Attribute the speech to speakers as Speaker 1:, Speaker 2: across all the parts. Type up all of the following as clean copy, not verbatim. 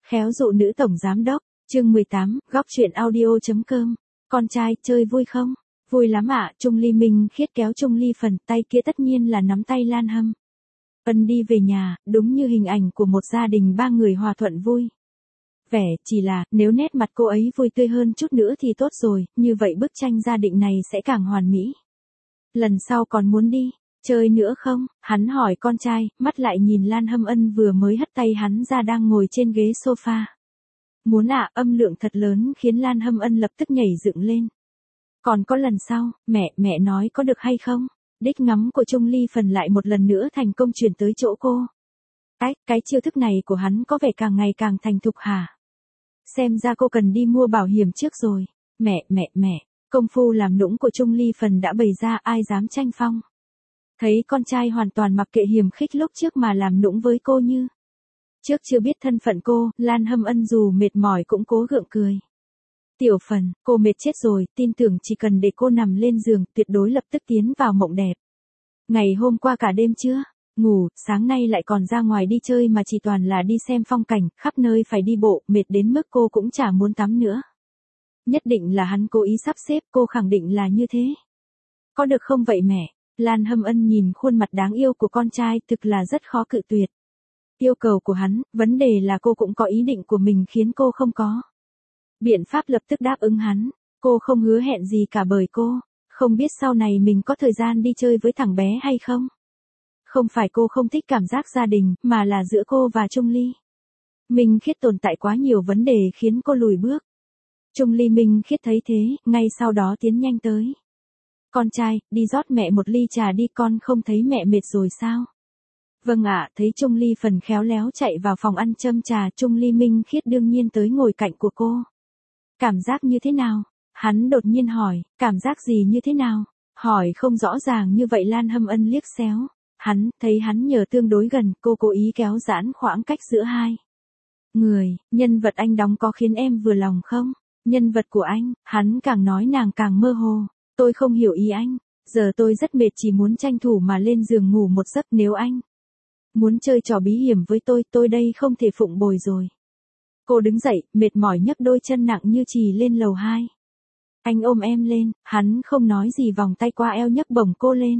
Speaker 1: Khéo dụ nữ tổng giám đốc, chương 18, góc truyện audio.com. Con trai, chơi vui không? Vui lắm ạ. Trung Ly Minh Khiết kéo Trung Ly Phần, tay kia tất nhiên là nắm tay Lan Hâm Ân đi về nhà, đúng như hình ảnh của một gia đình ba người hòa thuận vui vẻ, chỉ là, nếu nét mặt cô ấy vui tươi hơn chút nữa thì tốt rồi, như vậy bức tranh gia đình này sẽ càng hoàn mỹ. Lần sau còn muốn đi chơi nữa không? Hắn hỏi con trai, mắt lại nhìn Lan Hâm Ân vừa mới hất tay hắn ra đang ngồi trên ghế sofa. Muốn ạ. Âm lượng thật lớn khiến Lan Hâm Ân lập tức nhảy dựng lên. Còn có lần sau, mẹ nói có được hay không? Đích ngắm của Trung Ly Phần lại một lần nữa thành công chuyển tới chỗ cô. Cái chiêu thức này của hắn có vẻ càng ngày càng thành thục hả? Xem ra cô cần đi mua bảo hiểm trước rồi. Mẹ, công phu làm nũng của Trung Ly Phần đã bày ra, ai dám tranh phong. Thấy con trai hoàn toàn mặc kệ hiềm khích lúc trước mà làm nũng với cô như trước chưa biết thân phận cô, Lan Hâm Ân dù mệt mỏi cũng cố gượng cười. Tiểu Phần, cô mệt chết rồi, tin tưởng chỉ cần để cô nằm lên giường, tuyệt đối lập tức tiến vào mộng đẹp. Ngày hôm qua cả đêm chưa ngủ, sáng nay lại còn ra ngoài đi chơi mà chỉ toàn là đi xem phong cảnh, khắp nơi phải đi bộ, mệt đến mức cô cũng chả muốn tắm nữa. Nhất định là hắn cố ý sắp xếp, cô khẳng định là như thế. Có được không vậy mẹ? Lan Hâm Ân nhìn khuôn mặt đáng yêu của con trai, thực là rất khó cự tuyệt. Yêu cầu của hắn, vấn đề là cô cũng có ý định của mình khiến cô không có biện pháp lập tức đáp ứng hắn. Cô không hứa hẹn gì cả bởi cô không biết sau này mình có thời gian đi chơi với thằng bé hay không. Không phải cô không thích cảm giác gia đình, mà là giữa cô và Trung Ly Minh Khiết tồn tại quá nhiều vấn đề khiến cô lùi bước. Trung Ly Minh Khiết thấy thế, ngay sau đó tiến nhanh tới. Con trai, đi rót mẹ một ly trà đi, con không thấy mẹ mệt rồi sao? Vâng ạ. Thấy Trung Ly Phần khéo léo chạy vào phòng ăn châm trà, Trung Ly Minh Khiết đương nhiên tới ngồi cạnh của cô. Cảm giác như thế nào? Hắn đột nhiên hỏi, cảm giác gì như thế nào? Hỏi không rõ ràng như vậy. Lan Hâm Ân liếc xéo hắn, thấy hắn nhờ tương đối gần, cô cố ý kéo giãn khoảng cách giữa hai người. Nhân vật anh đóng có khiến em vừa lòng không? Nhân vật của anh, hắn càng nói nàng càng mơ hồ. Tôi không hiểu ý anh, giờ tôi rất mệt, chỉ muốn tranh thủ mà lên giường ngủ một giấc. Nếu anh muốn chơi trò bí hiểm với tôi đây không thể phụng bồi rồi. Cô đứng dậy, mệt mỏi nhấc đôi chân nặng như chì lên lầu 2. Anh ôm em lên, hắn không nói gì vòng tay qua eo nhấc bổng cô lên.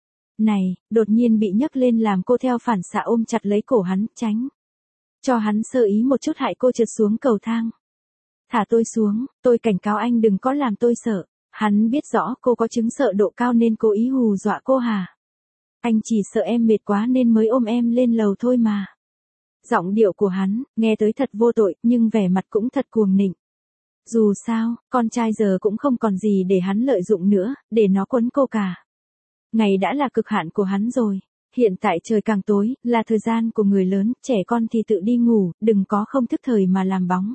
Speaker 1: Này, đột nhiên bị nhấc lên làm cô theo phản xạ ôm chặt lấy cổ hắn, tránh cho hắn sơ ý một chút hại cô trượt xuống cầu thang. Thả tôi xuống, tôi cảnh cáo anh đừng có làm tôi sợ. Hắn biết rõ cô có chứng sợ độ cao nên cố ý hù dọa cô hả? Anh chỉ sợ em mệt quá nên mới ôm em lên lầu thôi mà. Giọng điệu của hắn, nghe tới thật vô tội, nhưng vẻ mặt cũng thật cuồng nịnh. Dù sao, con trai giờ cũng không còn gì để hắn lợi dụng nữa, để nó quấn cô cả. Ngày đã là cực hạn của hắn rồi. Hiện tại trời càng tối, là thời gian của người lớn, trẻ con thì tự đi ngủ, đừng có không thức thời mà làm bóng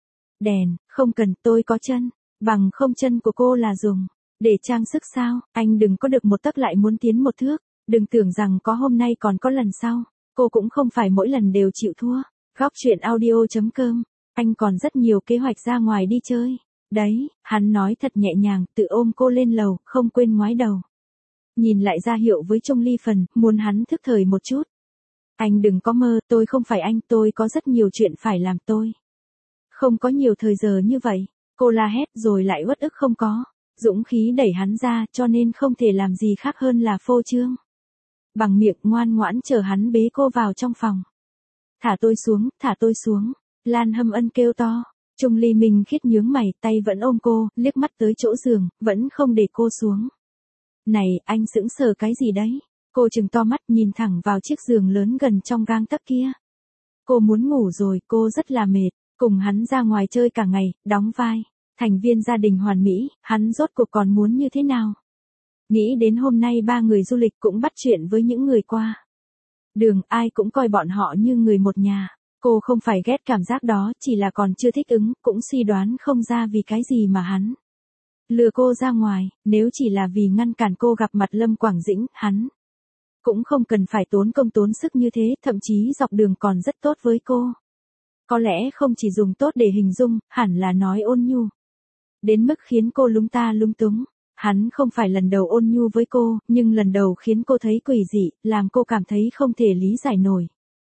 Speaker 1: đèn. Không cần, tôi có chân. Bằng không chân của cô là dùng để trang sức sao? Anh đừng có được một tấc lại muốn tiến một thước. Đừng tưởng rằng có hôm nay còn có lần sau. Cô cũng không phải mỗi lần đều chịu thua. Góc truyện audio.com. Anh còn rất nhiều kế hoạch ra ngoài đi chơi. Đấy, hắn nói thật nhẹ nhàng, tự ôm cô lên lầu, không quên ngoái đầu nhìn lại ra hiệu với Trung Ly Phần, muốn hắn thức thời một chút. Anh đừng có mơ, tôi không phải anh, tôi có rất nhiều chuyện phải làm, tôi không có nhiều thời giờ như vậy. Cô la hét rồi lại uất ức không có dũng khí đẩy hắn ra, cho nên không thể làm gì khác hơn là phô trương bằng miệng, ngoan ngoãn chờ hắn bế cô vào trong phòng. Thả tôi xuống. Lan Hâm Ân kêu to. Trung Ly Minh Khiết nhướng mày, tay vẫn ôm cô, liếc mắt tới chỗ giường, vẫn không để cô xuống. Này, anh sững sờ cái gì đấy? Cô trừng to mắt nhìn thẳng vào chiếc giường lớn gần trong gang tấc kia. Cô muốn ngủ rồi, cô rất là mệt. Cùng hắn ra ngoài chơi cả ngày, đóng vai thành viên gia đình hoàn mỹ, hắn rốt cuộc còn muốn như thế nào? Nghĩ đến hôm nay ba người du lịch cũng bắt chuyện với những người qua đường, ai cũng coi bọn họ như người một nhà. Cô không phải ghét cảm giác đó, chỉ là còn chưa thích ứng, cũng suy đoán không ra vì cái gì mà hắn lừa cô ra ngoài. Nếu chỉ là vì ngăn cản cô gặp mặt Lâm Quảng Dĩnh, hắn cũng không cần phải tốn công tốn sức như thế, thậm chí dọc đường còn rất tốt với cô. Có lẽ không chỉ dùng tốt để hình dung, hẳn là nói ôn nhu đến mức khiến cô lúng ta lung túng. Hắn không phải lần đầu ôn nhu với cô, nhưng lần đầu khiến cô thấy quỷ dị, làm cô cảm thấy không thể lý giải nổi.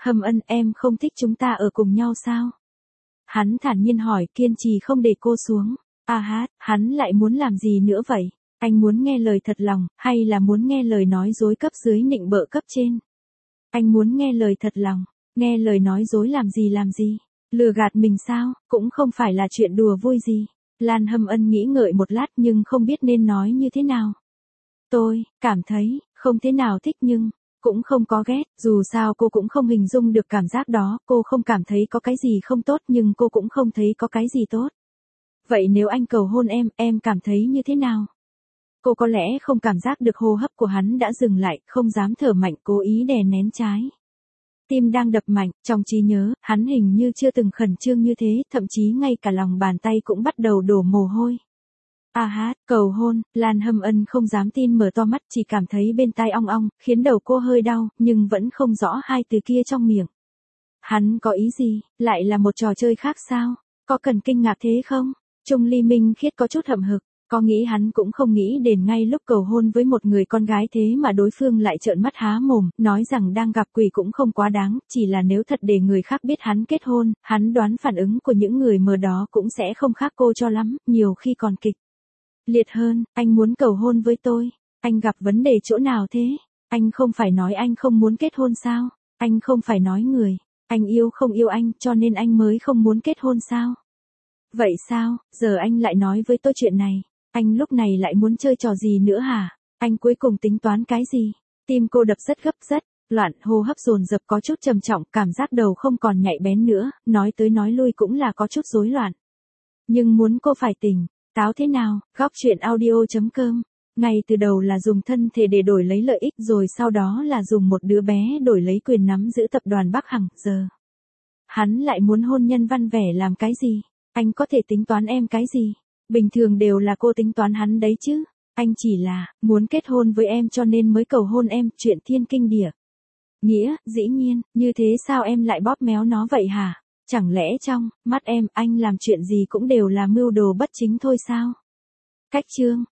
Speaker 1: Hâm Ân, em không thích chúng ta ở cùng nhau sao? Hắn thản nhiên hỏi, kiên trì không để cô xuống. Hắn lại muốn làm gì nữa vậy? Anh muốn nghe lời thật lòng, hay là muốn nghe lời nói dối cấp dưới nịnh bợ cấp trên? Anh muốn nghe lời thật lòng, nghe lời nói dối làm gì? Lừa gạt mình sao, cũng không phải là chuyện đùa vui gì. Lan Hâm Ân nghĩ ngợi một lát nhưng không biết nên nói như thế nào. Tôi cảm thấy không thế nào thích nhưng cũng không có ghét, dù sao cô cũng không hình dung được cảm giác đó, cô không cảm thấy có cái gì không tốt nhưng cô cũng không thấy có cái gì tốt. Vậy nếu anh cầu hôn em cảm thấy như thế nào? Cô có lẽ không cảm giác được hô hấp của hắn đã dừng lại, không dám thở mạnh, cố ý đè nén trái. Tim đang đập mạnh, trong trí nhớ, hắn hình như chưa từng khẩn trương như thế, thậm chí ngay cả lòng bàn tay cũng bắt đầu đổ mồ hôi. Cầu hôn, Lan Hâm Ân không dám tin mở to mắt, chỉ cảm thấy bên tai ong ong, khiến đầu cô hơi đau, nhưng vẫn không rõ hai từ kia trong miệng. Hắn có ý gì, lại là một trò chơi khác sao? Có cần kinh ngạc thế không? Trung Ly Minh Khiết có chút hậm hực, có nghĩ hắn cũng không nghĩ đến ngay lúc cầu hôn với một người con gái thế mà đối phương lại trợn mắt há mồm, nói rằng đang gặp quỷ cũng không quá đáng, chỉ là nếu thật để người khác biết hắn kết hôn, hắn đoán phản ứng của những người mờ đó cũng sẽ không khác cô cho lắm, nhiều khi còn kịch liệt hơn. Anh muốn cầu hôn với tôi, anh gặp vấn đề chỗ nào thế? Anh không phải nói anh không muốn kết hôn sao? Anh không phải nói anh yêu không yêu anh cho nên anh mới không muốn kết hôn sao? Vậy sao, giờ anh lại nói với tôi chuyện này? Anh lúc này lại muốn chơi trò gì nữa hả? Anh cuối cùng tính toán cái gì? Tim cô đập rất gấp rất loạn, hô hấp dồn dập có chút trầm trọng, cảm giác đầu không còn nhạy bén nữa, nói tới nói lui cũng là có chút rối loạn. Nhưng muốn cô phải tỉnh táo thế nào? Góc truyện audio.com. Ngay từ đầu là dùng thân thể để đổi lấy lợi ích, rồi sau đó là dùng một đứa bé đổi lấy quyền nắm giữ tập đoàn Bắc Hằng, giờ hắn lại muốn hôn Nhân Văn Vẻ làm cái gì? Anh có thể tính toán em cái gì? Bình thường đều là cô tính toán hắn đấy chứ. Anh chỉ là muốn kết hôn với em cho nên mới cầu hôn em, chuyện thiên kinh địa nghĩa, dĩ nhiên, như thế sao em lại bóp méo nó vậy hả? Chẳng lẽ trong mắt em, anh làm chuyện gì cũng đều là mưu đồ bất chính thôi sao? Cách chương